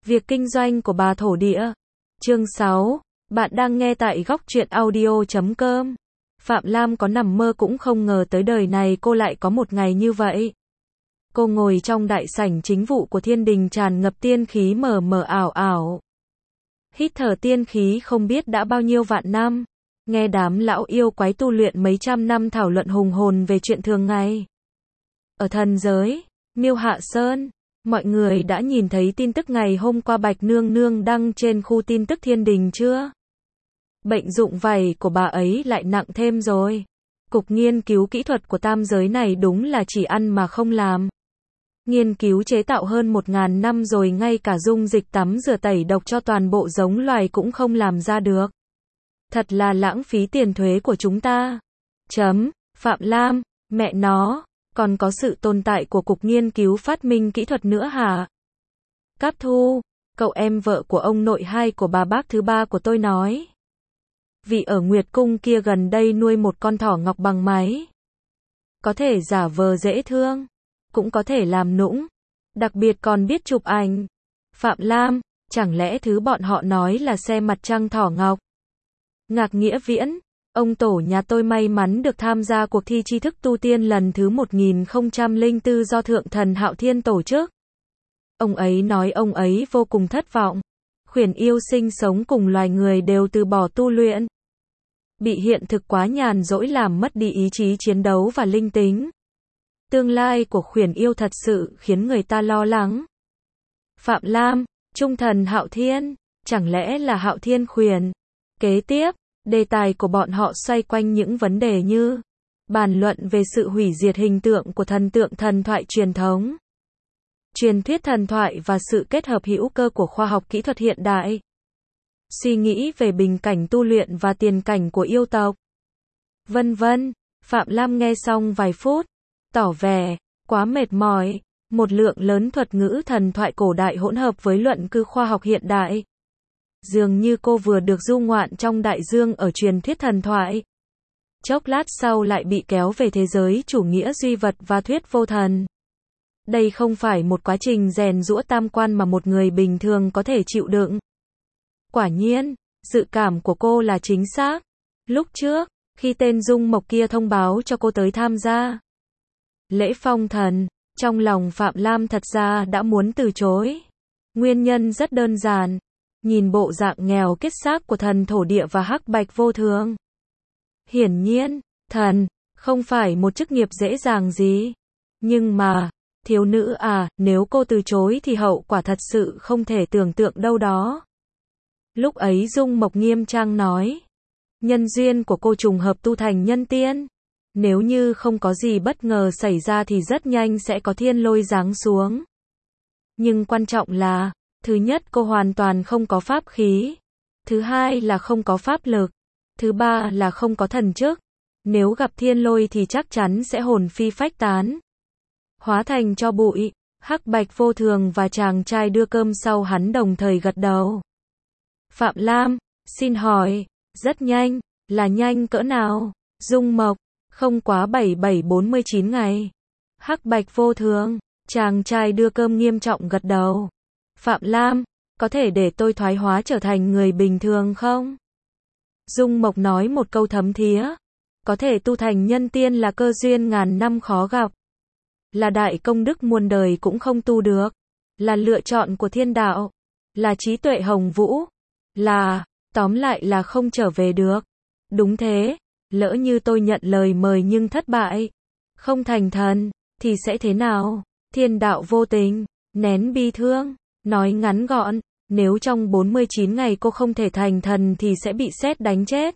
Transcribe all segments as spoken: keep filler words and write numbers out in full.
Việc kinh doanh của bà thổ địa. Chương sáu. Bạn đang nghe tại góc truyện audio chấm com. Phạm Lam có nằm mơ cũng không ngờ tới đời này cô lại có một ngày như vậy. Cô ngồi trong đại sảnh chính vụ của thiên đình tràn ngập tiên khí mờ mờ ảo ảo. Hít thở tiên khí không biết đã bao nhiêu vạn năm. Nghe đám lão yêu quái tu luyện mấy trăm năm thảo luận hùng hồn về chuyện thường ngày. Ở thần giới, Miêu Hạ Sơn, mọi người đã nhìn thấy tin tức ngày hôm qua Bạch Nương Nương đăng trên khu tin tức thiên đình chưa? Bệnh dụng vảy của bà ấy lại nặng thêm rồi. Cục nghiên cứu kỹ thuật của tam giới này đúng là chỉ ăn mà không làm. Nghiên cứu chế tạo hơn một ngàn năm rồi ngay cả dung dịch tắm rửa tẩy độc cho toàn bộ giống loài cũng không làm ra được. Thật là lãng phí tiền thuế của chúng ta. Chấm, Phạm Lam, mẹ nó, còn có sự tồn tại của Cục Nghiên cứu Phát minh Kỹ thuật nữa hả? Cáp Thu, cậu em vợ của ông nội hai của bà bác thứ ba của tôi nói. Vì ở Nguyệt Cung kia gần đây nuôi một con thỏ ngọc bằng máy. Có thể giả vờ dễ thương, cũng có thể làm nũng, đặc biệt còn biết chụp ảnh. Phạm Lam, chẳng lẽ thứ bọn họ nói là xe mặt trăng thỏ ngọc? Ngạc Nghĩa Viễn, ông tổ nhà tôi may mắn được tham gia cuộc thi tri thức tu tiên lần thứ một nghìn không trăm lẻ bốn do Thượng Thần Hạo Thiên tổ chức. Ông ấy nói ông ấy vô cùng thất vọng. Khuyển yêu sinh sống cùng loài người đều từ bỏ tu luyện. Bị hiện thực quá nhàn rỗi làm mất đi ý chí chiến đấu và linh tính. Tương lai của khuyển yêu thật sự khiến người ta lo lắng. Phạm Lam, Trung Thần Hạo Thiên, chẳng lẽ là Hạo Thiên khuyển? Kế tiếp, đề tài của bọn họ xoay quanh những vấn đề như bàn luận về sự hủy diệt hình tượng của thần tượng thần thoại truyền thống, truyền thuyết thần thoại và sự kết hợp hữu cơ của khoa học kỹ thuật hiện đại, suy nghĩ về bình cảnh tu luyện và tiền cảnh của yêu tộc, vân vân. Phạm Lam nghe xong vài phút, tỏ vẻ quá mệt mỏi. Một lượng lớn thuật ngữ thần thoại cổ đại hỗn hợp với luận cứ khoa học hiện đại. Dường như cô vừa được du ngoạn trong đại dương ở truyền thuyết thần thoại. Chốc lát sau lại bị kéo về thế giới chủ nghĩa duy vật và thuyết vô thần. Đây không phải một quá trình rèn giũa tam quan mà một người bình thường có thể chịu đựng. Quả nhiên, dự cảm của cô là chính xác. Lúc trước, khi tên Dung Mộc kia thông báo cho cô tới tham gia lễ phong thần, trong lòng Phạm Lam thật ra đã muốn từ chối. Nguyên nhân rất đơn giản. Nhìn bộ dạng nghèo kiết xác của thần thổ địa và hắc bạch vô thường. Hiển nhiên, thần không phải một chức nghiệp dễ dàng gì. Nhưng mà, thiếu nữ à, nếu cô từ chối thì hậu quả thật sự không thể tưởng tượng đâu đó. Lúc ấy Dung Mộc nghiêm trang nói. Nhân duyên của cô trùng hợp tu thành nhân tiên. Nếu như không có gì bất ngờ xảy ra thì rất nhanh sẽ có thiên lôi giáng xuống. Nhưng quan trọng là, thứ nhất cô hoàn toàn không có pháp khí. Thứ hai là không có pháp lực. Thứ ba là không có thần chức. Nếu gặp thiên lôi thì chắc chắn sẽ hồn phi phách tán, hóa thành cho bụi. Hắc bạch vô thường và chàng trai đưa cơm sau hắn đồng thời gật đầu. Phạm Lam, xin hỏi, rất nhanh, là nhanh cỡ nào? Dung Mộc, không quá bảy bảy bốn mươi chín ngày. Hắc bạch vô thường, chàng trai đưa cơm nghiêm trọng gật đầu. Phạm Lam, có thể để tôi thoái hóa trở thành người bình thường không? Dung Mộc nói một câu thấm thía. Có thể tu thành nhân tiên là cơ duyên ngàn năm khó gặp. Là đại công đức muôn đời cũng không tu được. Là lựa chọn của thiên đạo. Là trí tuệ hồng vũ. Là, tóm lại là không trở về được. Đúng thế, lỡ như tôi nhận lời mời nhưng thất bại, không thành thần, thì sẽ thế nào? Thiên đạo vô tình, nén bi thương. Nói ngắn gọn, nếu trong bốn mươi chín ngày cô không thể thành thần thì sẽ bị sét đánh chết.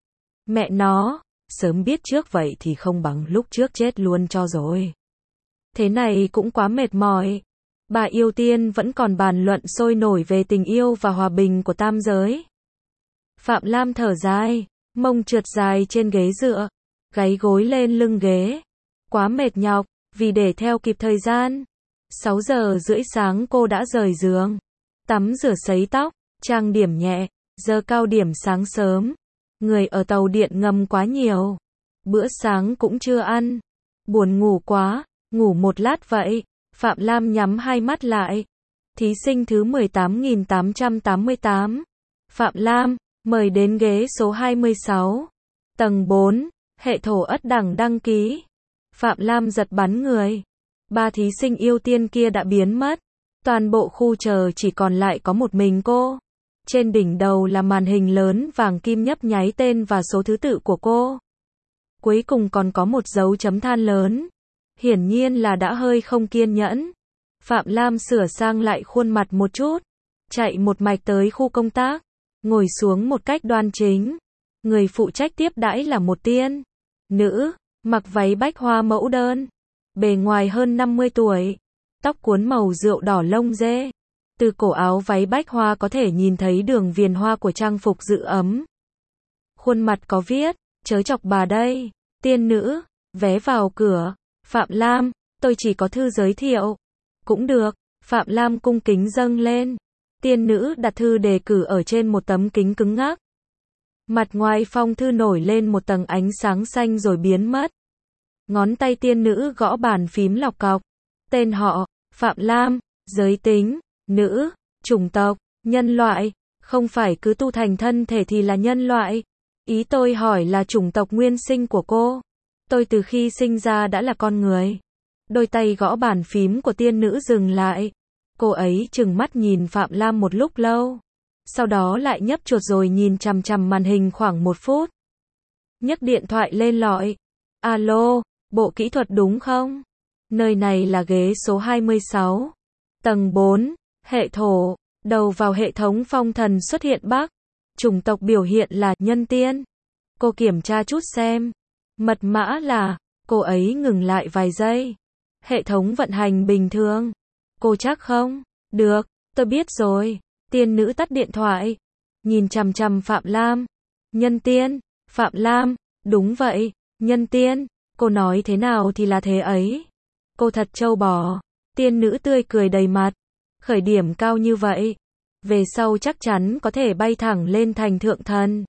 Mẹ nó, sớm biết trước vậy thì không bằng lúc trước chết luôn cho rồi. Thế này cũng quá mệt mỏi. Bà yêu tiên vẫn còn bàn luận sôi nổi về tình yêu và hòa bình của tam giới. Phạm Lam thở dài, mông trượt dài trên ghế dựa, gáy gối lên lưng ghế. Quá mệt nhọc, vì để theo kịp thời gian. sáu giờ rưỡi sáng cô đã rời giường, tắm rửa sấy tóc, trang điểm nhẹ, giờ cao điểm sáng sớm. Người ở tàu điện ngầm quá nhiều. Bữa sáng cũng chưa ăn. Buồn ngủ quá, ngủ một lát vậy. Phạm Lam nhắm hai mắt lại. Thí sinh thứ mười tám nghìn tám trăm tám mươi tám. Phạm Lam, mời đến ghế số hai mươi sáu. Tầng bốn, hệ thổ ất đẳng đăng ký. Phạm Lam giật bắn người. Ba thí sinh ưu tiên kia đã biến mất. Toàn bộ khu chờ chỉ còn lại có một mình cô. Trên đỉnh đầu là màn hình lớn vàng kim nhấp nháy tên và số thứ tự của cô. Cuối cùng còn có một dấu chấm than lớn. Hiển nhiên là đã hơi không kiên nhẫn. Phạm Lam sửa sang lại khuôn mặt một chút. Chạy một mạch tới khu công tác. Ngồi xuống một cách đoan chính. Người phụ trách tiếp đãi là một tiên nữ, mặc váy bách hoa mẫu đơn. Bề ngoài hơn năm mươi tuổi. Tóc cuốn màu rượu đỏ lông dê. Từ cổ áo váy bách hoa có thể nhìn thấy đường viền hoa của trang phục giữ ấm. Khuôn mặt có viết, chớ chọc bà đây. Tiên nữ, vé vào cửa. Phạm Lam, tôi chỉ có thư giới thiệu. Cũng được, Phạm Lam cung kính dâng lên. Tiên nữ đặt thư đề cử ở trên một tấm kính cứng ngắc. Mặt ngoài phong thư nổi lên một tầng ánh sáng xanh rồi biến mất. Ngón tay tiên nữ gõ bàn phím lọc cọc. Tên họ, Phạm Lam, giới tính, nữ, chủng tộc, nhân loại, không phải cứ tu thành thân thể thì là nhân loại. Ý tôi hỏi là chủng tộc nguyên sinh của cô. Tôi từ khi sinh ra đã là con người. Đôi tay gõ bàn phím của tiên nữ dừng lại. Cô ấy trừng mắt nhìn Phạm Lam một lúc lâu. Sau đó lại nhấp chuột rồi nhìn chằm chằm màn hình khoảng một phút. Nhấc điện thoại lên lọi. Alo, bộ kỹ thuật đúng không? Nơi này là ghế số hai mươi sáu. Tầng bốn, hệ thổ. Đầu vào hệ thống phong thần xuất hiện Bắc. Chủng tộc biểu hiện là nhân tiên. Cô kiểm tra chút xem. Mật mã là, cô ấy ngừng lại vài giây. Hệ thống vận hành bình thường. Cô chắc không? Được, tôi biết rồi. Tiên nữ tắt điện thoại. Nhìn chằm chằm Phạm Lam. Nhân tiên, Phạm Lam, đúng vậy, nhân tiên. Cô nói thế nào thì là thế ấy. Cô thật trâu bò. Tiên nữ tươi cười đầy mặt. Khởi điểm cao như vậy. Về sau chắc chắn có thể bay thẳng lên thành thượng thần.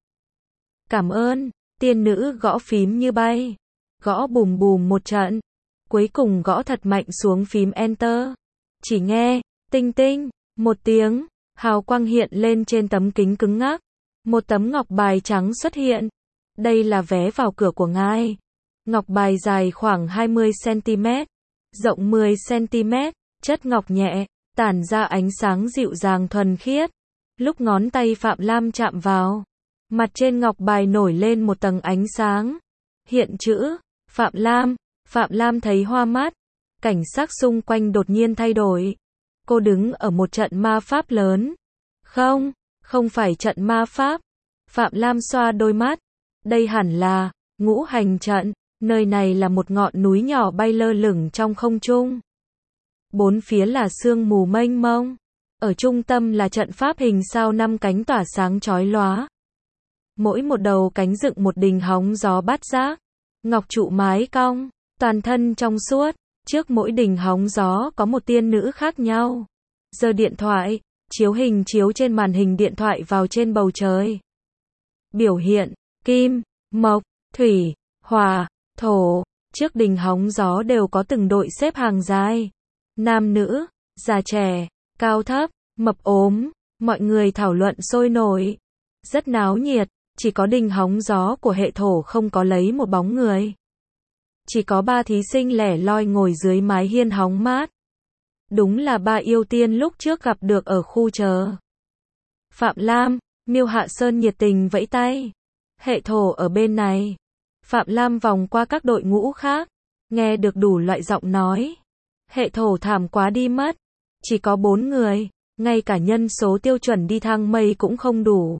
Cảm ơn. Tiên nữ gõ phím như bay. Gõ bùm bùm một trận. Cuối cùng gõ thật mạnh xuống phím Enter. Chỉ nghe, tinh tinh, một tiếng, hào quang hiện lên trên tấm kính cứng ngắc. Một tấm ngọc bài trắng xuất hiện. Đây là vé vào cửa của ngài. Ngọc bài dài khoảng hai mươi xăng ti mét, rộng mười xăng ti mét, chất ngọc nhẹ, tản ra ánh sáng dịu dàng thuần khiết. Lúc ngón tay Phạm Lam chạm vào, mặt trên ngọc bài nổi lên một tầng ánh sáng. Hiện chữ, Phạm Lam. Phạm Lam thấy hoa mắt. Cảnh sắc xung quanh đột nhiên thay đổi. Cô đứng ở một trận ma pháp lớn. Không, không phải trận ma pháp. Phạm Lam xoa đôi mắt. Đây hẳn là ngũ hành trận. Nơi này là một ngọn núi nhỏ bay lơ lửng trong không trung. Bốn phía là sương mù mênh mông. Ở trung tâm là trận pháp hình sao năm cánh tỏa sáng chói lóa. Mỗi một đầu cánh dựng một đình hóng gió bát giác. Ngọc trụ mái cong, toàn thân trong suốt. Trước mỗi đình hóng gió có một tiên nữ khác nhau. Giơ điện thoại, chiếu hình chiếu trên màn hình điện thoại vào trên bầu trời. Biểu hiện, kim, mộc, thủy, hỏa, thổ. Trước đình hóng gió đều có từng đội xếp hàng dài. Nam nữ, già trẻ, cao thấp, mập ốm. Mọi người thảo luận sôi nổi. Rất náo nhiệt, chỉ có đình hóng gió của hệ thổ không có lấy một bóng người. Chỉ có ba thí sinh lẻ loi ngồi dưới mái hiên hóng mát. Đúng là ba yêu tiên lúc trước gặp được ở khu chờ. Phạm Lam, Miêu Hạ Sơn nhiệt tình vẫy tay. Hệ thổ ở bên này. Phạm Lam vòng qua các đội ngũ khác. Nghe được đủ loại giọng nói. Hệ thổ thảm quá đi mất. Chỉ có bốn người. Ngay cả nhân số tiêu chuẩn đi thang mây cũng không đủ.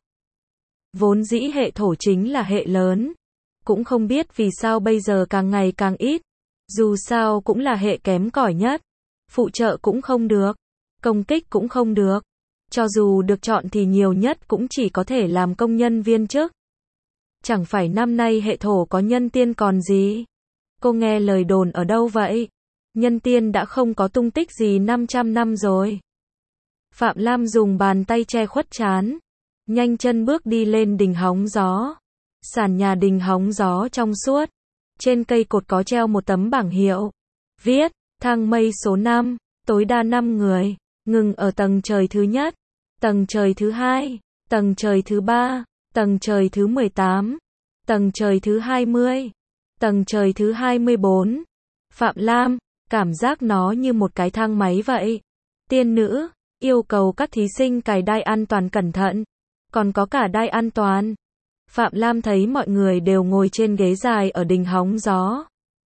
Vốn dĩ hệ thổ chính là hệ lớn. Cũng không biết vì sao bây giờ càng ngày càng ít. Dù sao cũng là hệ kém cỏi nhất. Phụ trợ cũng không được. Công kích cũng không được. Cho dù được chọn thì nhiều nhất cũng chỉ có thể làm công nhân viên chức. Chẳng phải năm nay hệ thổ có nhân tiên còn gì. Cô nghe lời đồn ở đâu vậy? Nhân tiên đã không có tung tích gì năm trăm năm rồi. Phạm Lam dùng bàn tay che khuất trán. Nhanh chân bước đi lên đình hóng gió. Sàn nhà đình hóng gió trong suốt. Trên cây cột có treo một tấm bảng hiệu. Viết, thang mây số năm, tối đa năm người. ngừng ở tầng trời thứ nhất, tầng trời thứ hai, tầng trời thứ ba, tầng trời thứ mười tám, tầng trời thứ hai mươi, tầng trời thứ hai mươi bốn. Phạm Lam, cảm giác nó như một cái thang máy vậy. Tiên nữ, yêu cầu các thí sinh cài đai an toàn cẩn thận. Còn có cả đai an toàn. Phạm Lam thấy mọi người đều ngồi trên ghế dài ở đình hóng gió.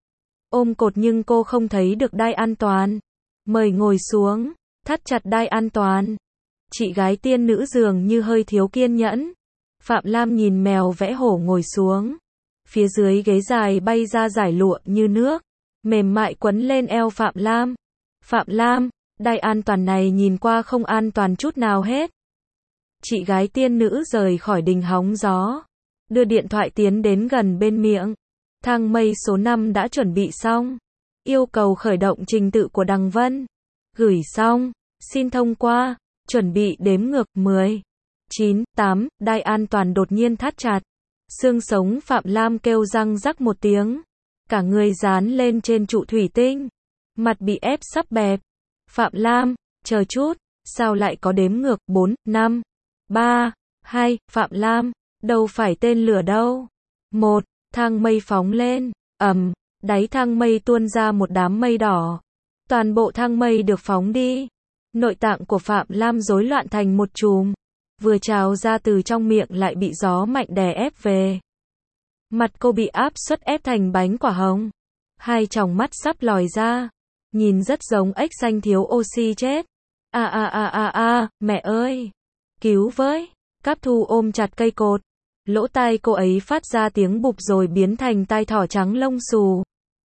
Ôm cột nhưng cô không thấy được đai an toàn. Mời ngồi xuống, thắt chặt đai an toàn. Chị gái tiên nữ dường như hơi thiếu kiên nhẫn. Phạm Lam nhìn mèo vẽ hổ ngồi xuống. Phía dưới ghế dài bay ra dải lụa như nước, mềm mại quấn lên eo Phạm Lam. Phạm Lam, đai an toàn này nhìn qua không an toàn chút nào hết. Chị gái tiên nữ rời khỏi đình hóng gió, đưa điện thoại tiến đến gần bên miệng. Thang mây số năm đã chuẩn bị xong. Yêu cầu khởi động trình tự của Đằng Vân. Gửi xong, xin thông qua, chuẩn bị đếm ngược mười, chín, tám, đai an toàn đột nhiên thắt chặt. Xương sống Phạm Lam kêu răng rắc một tiếng. Cả người dán lên trên trụ thủy tinh. Mặt bị ép sắp bẹp. Phạm Lam, chờ chút, sao lại có đếm ngược bốn, năm, ba, hai, Phạm Lam, đâu phải tên lửa đâu. một, thang mây phóng lên, ầm, đáy thang mây tuôn ra một đám mây đỏ. Toàn bộ thang mây được phóng đi. Nội tạng của Phạm Lam rối loạn thành một chùm. Vừa trào ra từ trong miệng lại bị gió mạnh đè ép về. Mặt cô bị áp suất ép thành bánh quả hồng. Hai tròng mắt sắp lòi ra. Nhìn rất giống ếch xanh thiếu oxy chết. A a a a a, mẹ ơi! Cứu với! Cáp Thu ôm chặt cây cột. Lỗ tai cô ấy phát ra tiếng bụp rồi biến thành tai thỏ trắng lông xù.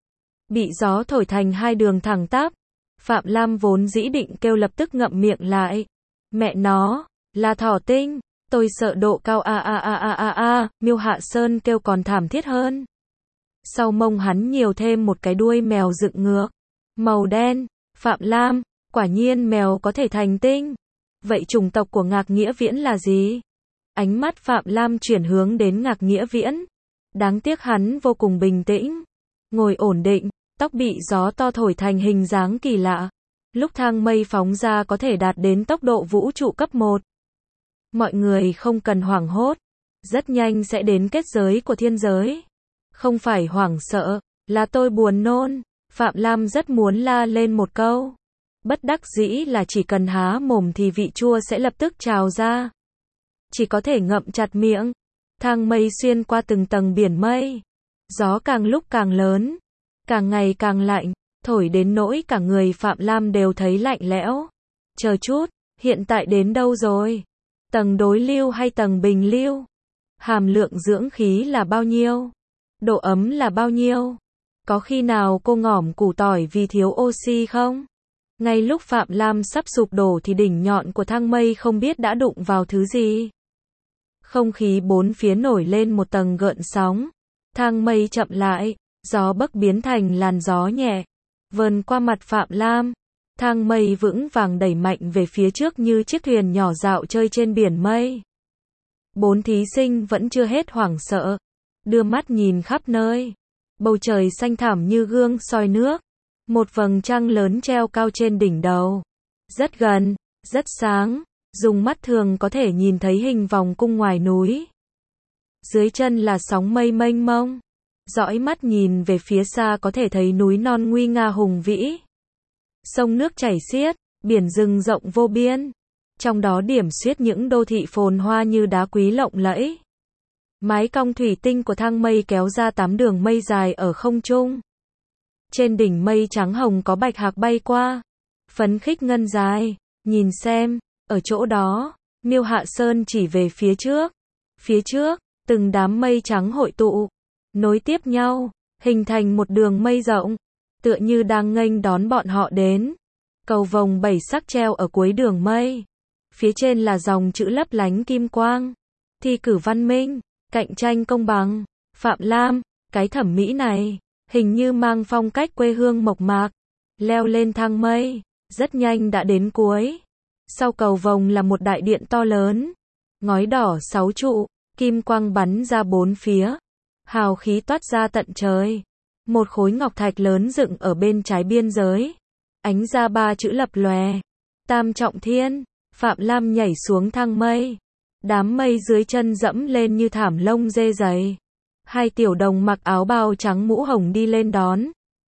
Bị gió thổi thành hai đường thẳng tắp. Phạm Lam vốn dĩ định kêu lập tức ngậm miệng lại. Mẹ nó, là thỏ tinh. Tôi sợ độ cao a a a a a a, Miêu Hạ Sơn kêu còn thảm thiết hơn. Sau mông hắn nhiều thêm một cái đuôi mèo dựng ngược. Màu đen. Phạm Lam, quả nhiên mèo có thể thành tinh. Vậy chủng tộc của Ngạc Nghĩa Viễn là gì? Ánh mắt Phạm Lam chuyển hướng đến Ngạc Nghĩa Viễn. Đáng tiếc hắn vô cùng bình tĩnh. Ngồi ổn định, tóc bị gió to thổi thành hình dáng kỳ lạ. Lúc thang mây phóng ra có thể đạt đến tốc độ vũ trụ cấp một. Mọi người không cần hoảng hốt. Rất nhanh sẽ đến kết giới của thiên giới. Không phải hoảng sợ, là tôi buồn nôn. Phạm Lam rất muốn la lên một câu. Bất đắc dĩ là chỉ cần há mồm thì vị chua sẽ lập tức trào ra. Chỉ có thể ngậm chặt miệng. Thang mây xuyên qua từng tầng biển mây. Gió càng lúc càng lớn. Càng ngày càng lạnh. Thổi đến nỗi cả người Phạm Lam đều thấy lạnh lẽo. Chờ chút, hiện tại đến đâu rồi? Tầng đối lưu hay tầng bình lưu? Hàm lượng dưỡng khí là bao nhiêu? Độ ấm là bao nhiêu? Có khi nào cô ngỏm củ tỏi vì thiếu oxy không? Ngay lúc Phạm Lam sắp sụp đổ thì đỉnh nhọn của thang mây không biết đã đụng vào thứ gì. Không khí bốn phía nổi lên một tầng gợn sóng. Thang mây chậm lại, gió bấc biến thành làn gió nhẹ. Vờn qua mặt Phạm Lam. Thang mây vững vàng đẩy mạnh về phía trước như chiếc thuyền nhỏ dạo chơi trên biển mây. Bốn thí sinh vẫn chưa hết hoảng sợ. Đưa mắt nhìn khắp nơi. Bầu trời xanh thẳm như gương soi nước. Một vầng trăng lớn treo cao trên đỉnh đầu. Rất gần, rất sáng. Dùng mắt thường có thể nhìn thấy hình vòng cung ngoài núi. Dưới chân là sóng mây mênh mông. Dõi mắt nhìn về phía xa có thể thấy núi non nguy nga hùng vĩ. Sông nước chảy xiết, biển rừng rộng vô biên. Trong đó điểm xuyết những đô thị phồn hoa như đá quý lộng lẫy. Mái cong thủy tinh của thang mây kéo ra tám đường mây dài ở không trung. Trên đỉnh mây trắng hồng có bạch hạc bay qua. Phấn khích ngân dài, nhìn xem, ở chỗ đó, Miêu Hạ Sơn chỉ về phía trước. Phía trước, từng đám mây trắng hội tụ, nối tiếp nhau, hình thành một đường mây rộng, tựa như đang nghênh đón bọn họ đến. Cầu vồng bảy sắc treo ở cuối đường mây. Phía trên là dòng chữ lấp lánh kim quang. Thi cử văn minh, cạnh tranh công bằng. Phạm Lam, cái thẩm mỹ này, hình như mang phong cách quê hương mộc mạc. Leo lên thang mây, rất nhanh đã đến cuối. Sau cầu vồng là một đại điện to lớn. Ngói đỏ sáu trụ, kim quang bắn ra bốn phía. Hào khí toát ra tận trời. Một khối ngọc thạch lớn dựng ở bên trái biên giới. Ánh ra ba chữ lập lòe. Tam trọng thiên, Phạm Lam nhảy xuống thang mây. Đám mây dưới chân dẫm lên như thảm lông dê dày. Hai tiểu đồng mặc áo bào trắng mũ hồng đi lên đón.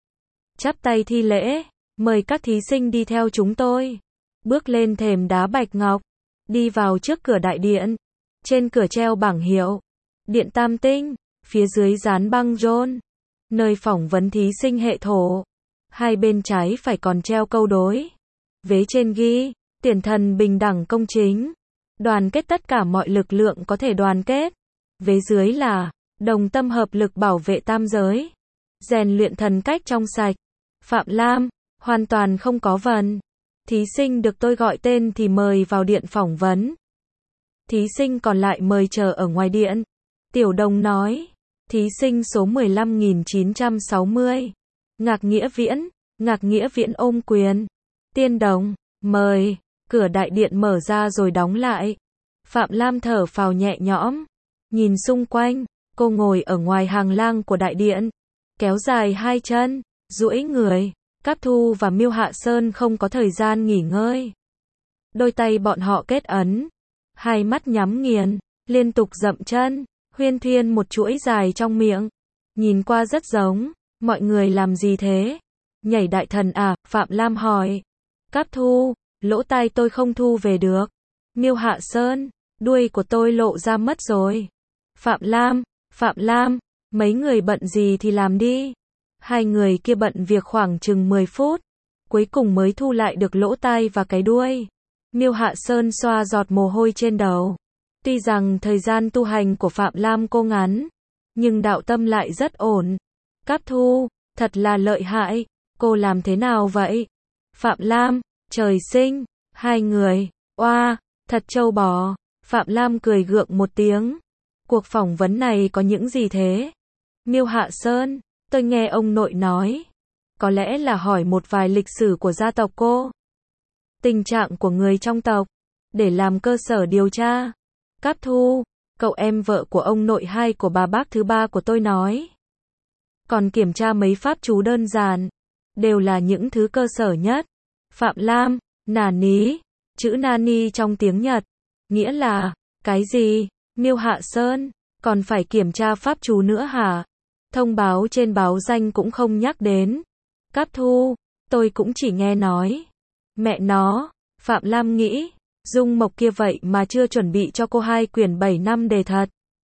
Chắp tay thi lễ, mời các thí sinh đi theo chúng tôi. Bước lên thềm đá bạch ngọc, đi vào trước cửa đại điện. Trên cửa treo bảng hiệu, Điện Tam Tinh, phía dưới dán băng rôn, nơi phỏng vấn thí sinh hệ thổ. Hai bên trái phải còn treo câu đối. Vế trên ghi, tiền thần bình đẳng công chính. Đoàn kết tất cả mọi lực lượng có thể đoàn kết. Vế dưới là, đồng tâm hợp lực bảo vệ tam giới. Rèn luyện thần cách trong sạch. Phạm Lam, hoàn toàn không có vần. Thí sinh được tôi gọi tên thì mời vào điện phỏng vấn. Thí sinh còn lại mời chờ ở ngoài điện. Tiểu đồng nói. Thí sinh số mười lăm nghìn chín trăm sáu mươi. Ngạc Nghĩa Viễn. Ngạc Nghĩa Viễn ôm quyền. Tiên đồng, mời. Cửa đại điện mở ra rồi đóng lại. Phạm Lam thở phào nhẹ nhõm. Nhìn xung quanh, cô ngồi ở ngoài hàng lang của đại điện. Kéo dài hai chân, duỗi người. Cáp Thu và Miêu Hạ Sơn không có thời gian nghỉ ngơi. Đôi tay bọn họ kết ấn. Hai mắt nhắm nghiền, liên tục dậm chân. Huyên thuyên một chuỗi dài trong miệng. Nhìn qua rất giống. Mọi người làm gì thế? Nhảy đại thần à? Phạm Lam hỏi. Cáp Thu, lỗ tai tôi không thu về được. Miêu Hạ Sơn, đuôi của tôi lộ ra mất rồi. Phạm Lam, Phạm Lam, mấy người bận gì thì làm đi. Hai người kia bận việc khoảng chừng mười phút. Cuối cùng mới thu lại được lỗ tai và cái đuôi. Miêu Hạ Sơn xoa giọt mồ hôi trên đầu. Tuy rằng thời gian tu hành của Phạm Lam cô ngắn, nhưng đạo tâm lại rất ổn. Cáp Thu, thật là lợi hại. Cô làm thế nào vậy? Phạm Lam, trời sinh, hai người, oa, thật trâu bò. Phạm Lam cười gượng một tiếng. Cuộc phỏng vấn này có những gì thế? Miêu Hạ Sơn, tôi nghe ông nội nói. Có lẽ là hỏi một vài lịch sử của gia tộc cô. Tình trạng của người trong tộc. Để làm cơ sở điều tra. Cáp Thu, cậu em vợ của ông nội hai của bà bác thứ ba của tôi nói. Còn kiểm tra mấy pháp chú đơn giản. Đều là những thứ cơ sở nhất. Phạm Lam, nà ní. Chữ nani trong tiếng Nhật. Nghĩa là, cái gì? Miêu Hạ Sơn, còn phải kiểm tra pháp chú nữa hả? Thông báo trên báo danh cũng không nhắc đến. Cáp Thu, tôi cũng chỉ nghe nói. Mẹ nó, Phạm Lam nghĩ, Dung Mộc kia vậy mà chưa chuẩn bị cho cô hai quyển bảy năm đề thật.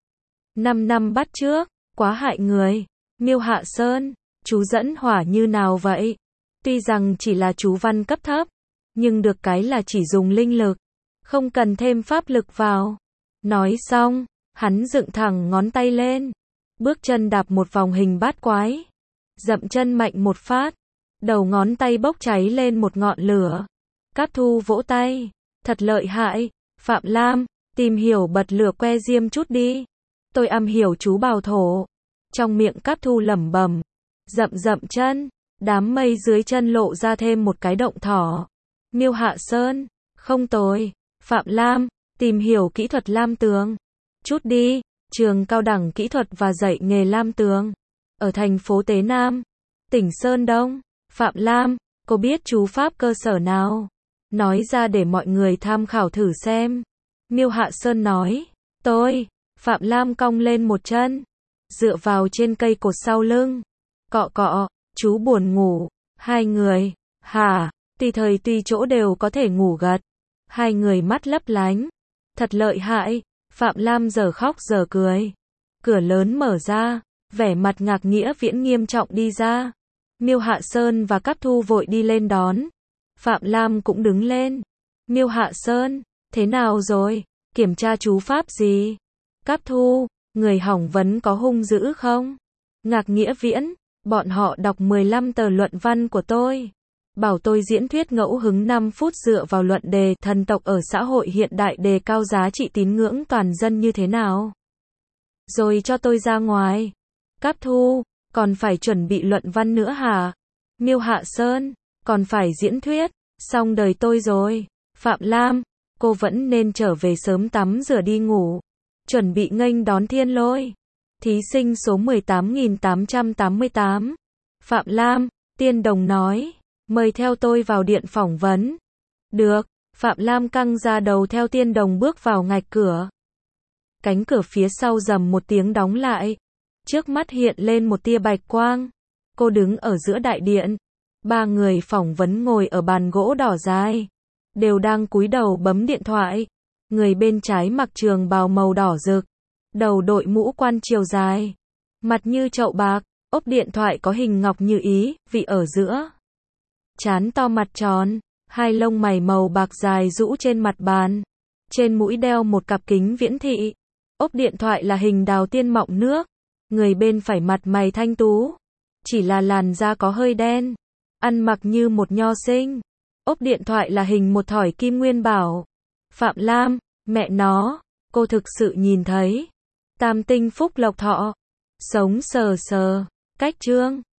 Năm năm bắt trước, quá hại người. Miêu Hạ Sơn, chú dẫn hỏa như nào vậy? Tuy rằng chỉ là chú văn cấp thấp, nhưng được cái là chỉ dùng linh lực, không cần thêm pháp lực vào. Nói xong, hắn dựng thẳng ngón tay lên, bước chân đạp một vòng hình bát quái, dậm chân mạnh một phát, đầu ngón tay bốc cháy lên một ngọn lửa. Cáp Thu vỗ tay, thật lợi hại. Phạm Lam, tìm hiểu bật lửa que diêm chút đi. Tôi am hiểu chú bào thổ. Trong miệng Cáp Thu lẩm bẩm, dậm dậm chân, đám mây dưới chân lộ ra thêm một cái động thỏ. Miêu Hạ Sơn, không tồi. Phạm Lam, tìm hiểu kỹ thuật lam tường chút đi. Trường cao đẳng kỹ thuật và dạy nghề lam tường ở thành phố Tế Nam, tỉnh Sơn Đông. Phạm Lam, cô biết chú pháp cơ sở nào? Nói ra để mọi người tham khảo thử xem. Miêu Hạ Sơn nói, tôi. Phạm Lam cong lên một chân, dựa vào trên cây cột sau lưng, cọ cọ. Chú buồn ngủ. Hai người, hả? Tùy thời tùy chỗ đều có thể ngủ gật. Hai người mắt lấp lánh. Thật lợi hại. Phạm Lam giờ khóc giờ cười. Cửa lớn mở ra, vẻ mặt Ngạc Nghĩa Viễn nghiêm trọng đi ra. Miêu Hạ Sơn và Cáp Thu vội đi lên đón. Phạm Lam cũng đứng lên. Miêu Hạ Sơn, thế nào rồi? Kiểm tra chú pháp gì? Cáp Thu, người hỏng vấn có hung dữ không? Ngạc Nghĩa Viễn, bọn họ đọc mười lăm tờ luận văn của tôi. Bảo tôi diễn thuyết ngẫu hứng năm phút dựa vào luận đề thần tộc ở xã hội hiện đại đề cao giá trị tín ngưỡng toàn dân như thế nào. Rồi cho tôi ra ngoài. Cáp Thu, còn phải chuẩn bị luận văn nữa hả? Miêu Hạ Sơn, còn phải diễn thuyết, xong đời tôi rồi. Phạm Lam, cô vẫn nên trở về sớm tắm rửa đi ngủ. Chuẩn bị nghênh đón thiên lôi. Thí sinh số mười tám nghìn tám trăm tám mươi tám. Phạm Lam, tiên đồng nói, mời theo tôi vào điện phỏng vấn. Được, Phạm Lam căng ra đầu theo Tiên Đồng bước vào ngạch cửa. Cánh cửa phía sau rầm một tiếng đóng lại. Trước mắt hiện lên một tia bạch quang. Cô đứng ở giữa đại điện. Ba người phỏng vấn ngồi ở bàn gỗ đỏ dài. Đều đang cúi đầu bấm điện thoại. Người bên trái mặc trường bào màu đỏ rực. Đầu đội mũ quan chiều dài. Mặt như chậu bạc. Ốp điện thoại có hình ngọc như ý, vị ở giữa. Trán to mặt tròn. Hai lông mày màu bạc dài rũ trên mặt bàn. Trên mũi đeo một cặp kính viễn thị. Ốp điện thoại là hình đào tiên mọng nước. Người bên phải mặt mày thanh tú. Chỉ là làn da có hơi đen. Ăn mặc như một nho sinh. Ốp điện thoại là hình một thỏi kim nguyên bảo. Phạm Lam, mẹ nó, cô thực sự nhìn thấy. Tam tinh phúc lộc thọ. Sống sờ sờ. Cách trương.